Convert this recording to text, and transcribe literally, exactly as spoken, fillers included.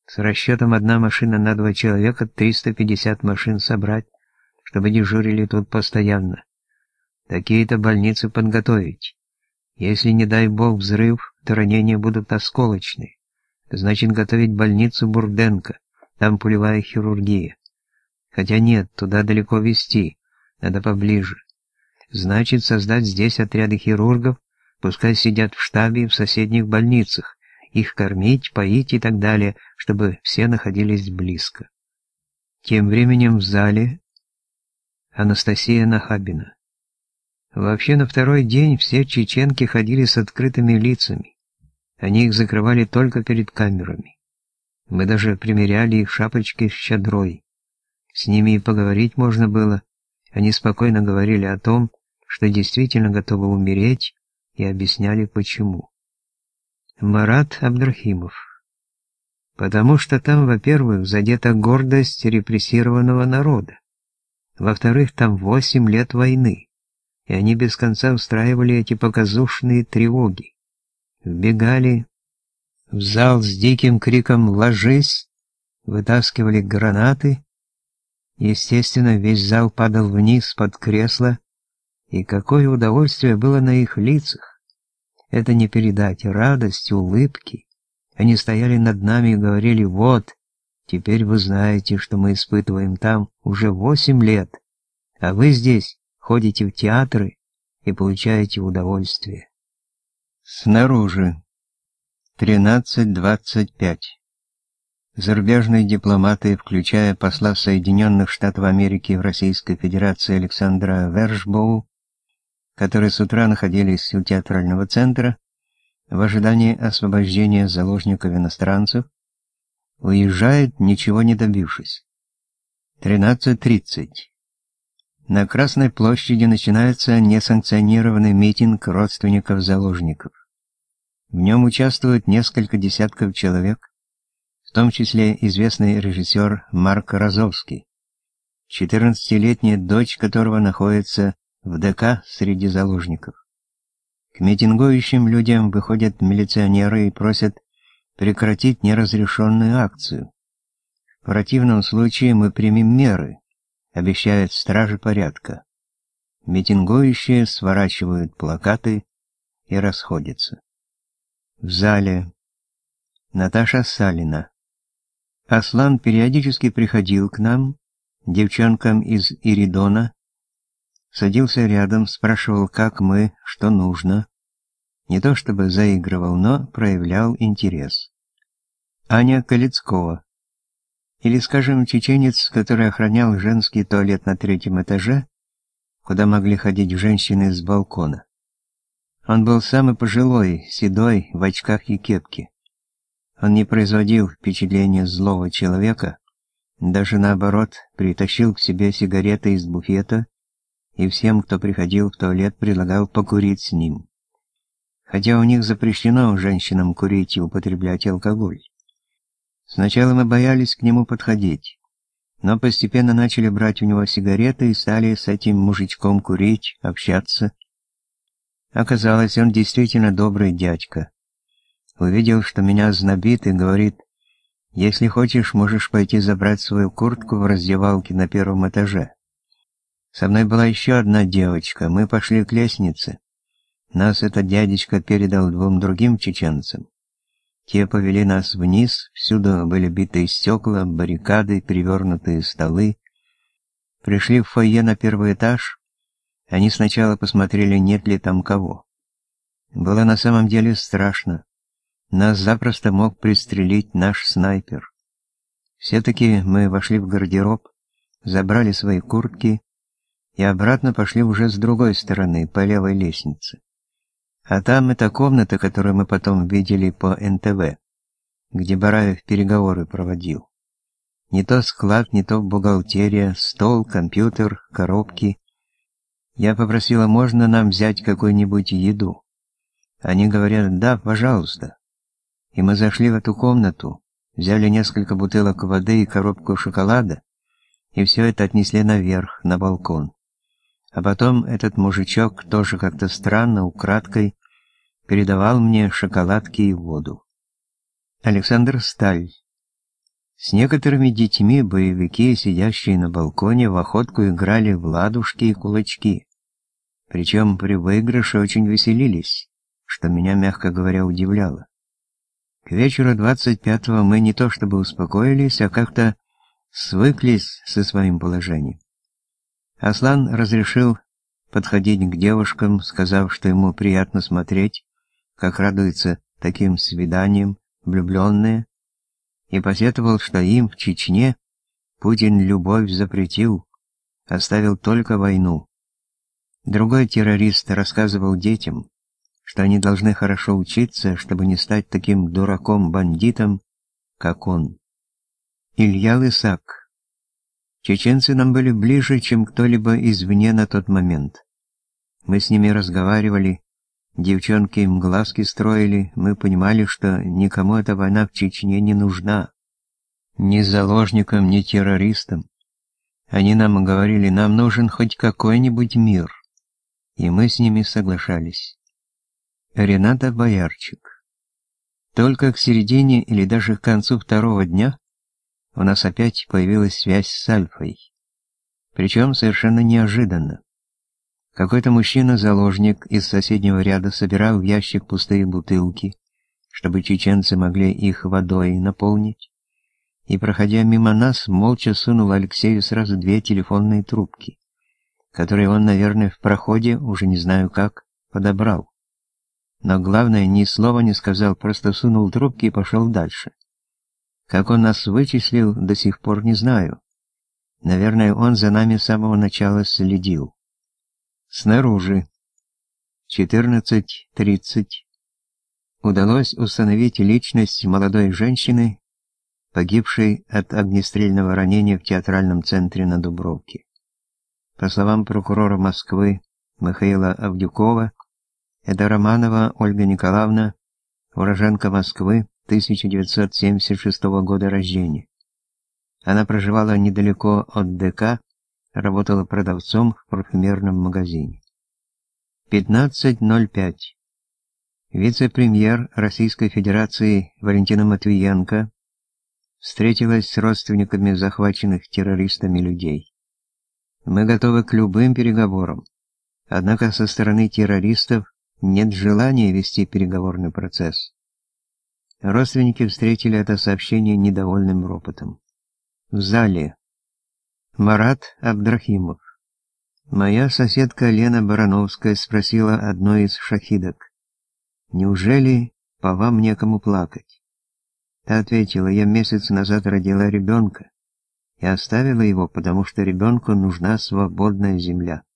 С расчетом одна машина на два человека, триста пятьдесят машин собрать, чтобы дежурили тут постоянно. Такие-то больницы подготовить. Если, не дай бог, взрыв, то ранения будут осколочные. Значит, готовить больницу Бурденко, там пулевая хирургия. Хотя нет, туда далеко везти, надо поближе. Значит, создать здесь отряды хирургов, пускай сидят в штабе и в соседних больницах, их кормить, поить и так далее, чтобы все находились близко. Тем временем в зале Анастасия Нахабина. Вообще на второй день все чеченки ходили с открытыми лицами. Они их закрывали только перед камерами. Мы даже примеряли их шапочки с чадрой. С ними и поговорить можно было. Они спокойно говорили о том, что действительно готовы умереть, и объясняли почему. Марат Абдрахимов. Потому что там, во-первых, задета гордость репрессированного народа. Во-вторых, там восемь лет войны, и они без конца устраивали эти показушные тревоги. Вбегали в зал с диким криком «Ложись!», вытаскивали гранаты. Естественно, весь зал падал вниз под кресло, и какое удовольствие было на их лицах. Это не передать, радость, улыбки. Они стояли над нами и говорили: «Вот, теперь вы знаете, что мы испытываем там уже восемь лет, а вы здесь ходите в театры и получаете удовольствие». Снаружи. тринадцать двадцать пять. Зарубежные дипломаты, включая посла Соединенных Штатов Америки в Российской Федерации Александра Вершбоу, которые с утра находились у театрального центра в ожидании освобождения заложников-иностранцев, уезжают, ничего не добившись. тринадцать тридцать. На Красной площади начинается несанкционированный митинг родственников заложников. В нем участвуют несколько десятков человек, в том числе известный режиссер Марк Розовский, четырнадцатилетняя дочь которого находится в ДК среди заложников. К митингующим людям выходят милиционеры и просят прекратить неразрешенную акцию. В противном случае мы примем меры, обещают стражи порядка. Митингующие сворачивают плакаты и расходятся. В зале Наташа Салина. Аслан периодически приходил к нам, девчонкам из Иридона, садился рядом, спрашивал, как мы, что нужно. Не то чтобы заигрывал, но проявлял интерес. Аня Калицкова. Или, скажем, чеченец, который охранял женский туалет на третьем этаже, куда могли ходить женщины с балкона. Он был самый пожилой, седой, в очках и кепке. Он не производил впечатления злого человека, даже наоборот, притащил к себе сигареты из буфета и всем, кто приходил в туалет, предлагал покурить с ним. Хотя у них запрещено женщинам курить и употреблять алкоголь. Сначала мы боялись к нему подходить, но постепенно начали брать у него сигареты и стали с этим мужичком курить, общаться. Оказалось, он действительно добрый дядька. Увидел, что меня знобит, и говорит: «Если хочешь, можешь пойти забрать свою куртку в раздевалке на первом этаже». Со мной была еще одна девочка, мы пошли к лестнице. Нас этот дядечка передал двум другим чеченцам. Те повели нас вниз, всюду были битые стекла, баррикады, перевернутые столы. Пришли в фойе на первый этаж. Они сначала посмотрели, нет ли там кого. Было на самом деле страшно. Нас запросто мог пристрелить наш снайпер. Все-таки мы вошли в гардероб, забрали свои куртки и обратно пошли уже с другой стороны, по левой лестнице. А там эта комната, которую мы потом видели по эн тэ вэ, где Бараев переговоры проводил. Не то склад, не то бухгалтерия, стол, компьютер, коробки. Я попросила, можно нам взять какую-нибудь еду. Они говорят: да, пожалуйста. И мы зашли в эту комнату, взяли несколько бутылок воды и коробку шоколада, и все это отнесли наверх, на балкон. А потом этот мужичок тоже как-то странно, украдкой, передавал мне шоколадки и воду. Александр Сталь. С некоторыми детьми боевики, сидящие на балконе, в охотку играли в ладушки и кулачки. Причем при выигрыше очень веселились, что меня, мягко говоря, удивляло. К вечеру двадцать пятого мы не то чтобы успокоились, а как-то свыклись со своим положением. Аслан разрешил подходить к девушкам, сказав, что ему приятно смотреть, как радуются таким свиданиям влюбленные, и посетовал, что им в Чечне Путин любовь запретил, оставил только войну. Другой террорист рассказывал детям, что они должны хорошо учиться, чтобы не стать таким дураком-бандитом, как он. Илья Лысак. Чеченцы нам были ближе, чем кто-либо извне на тот момент. Мы с ними разговаривали, девчонки им глазки строили, мы понимали, что никому эта война в Чечне не нужна. Ни заложникам, ни террористам. Они нам говорили, нам нужен хоть какой-нибудь мир. И мы с ними соглашались. Рената Боярчик. Только к середине или даже к концу второго дня у нас опять появилась связь с Альфой. Причем совершенно неожиданно. Какой-то мужчина-заложник из соседнего ряда собирал в ящик пустые бутылки, чтобы чеченцы могли их водой наполнить, и, проходя мимо нас, молча сунул Алексею сразу две телефонные трубки, которые он, наверное, в проходе, уже не знаю как, подобрал. Но главное, ни слова не сказал, просто сунул трубки и пошел дальше. Как он нас вычислил, до сих пор не знаю. Наверное, он за нами с самого начала следил. Снаружи. четырнадцать тридцать. Удалось установить личность молодой женщины, погибшей от огнестрельного ранения в театральном центре на Дубровке. По словам прокурора Москвы Михаила Авдюкова, это Романова Ольга Николаевна, уроженка Москвы, тысяча девятьсот семьдесят шестого года рождения. Она проживала недалеко от ДК, работала продавцом в парфюмерном магазине. пятнадцать ноль пять. Вице-премьер Российской Федерации Валентина Матвиенко встретилась с родственниками захваченных террористами людей. Мы готовы к любым переговорам, однако со стороны террористов нет желания вести переговорный процесс. Родственники встретили это сообщение недовольным ропотом. В зале. Марат Абдрахимов. Моя соседка Лена Барановская спросила одной из шахидок: «Неужели по вам некому плакать?» Та ответила: «Я месяц назад родила ребенка и оставила его, потому что ребенку нужна свободная земля».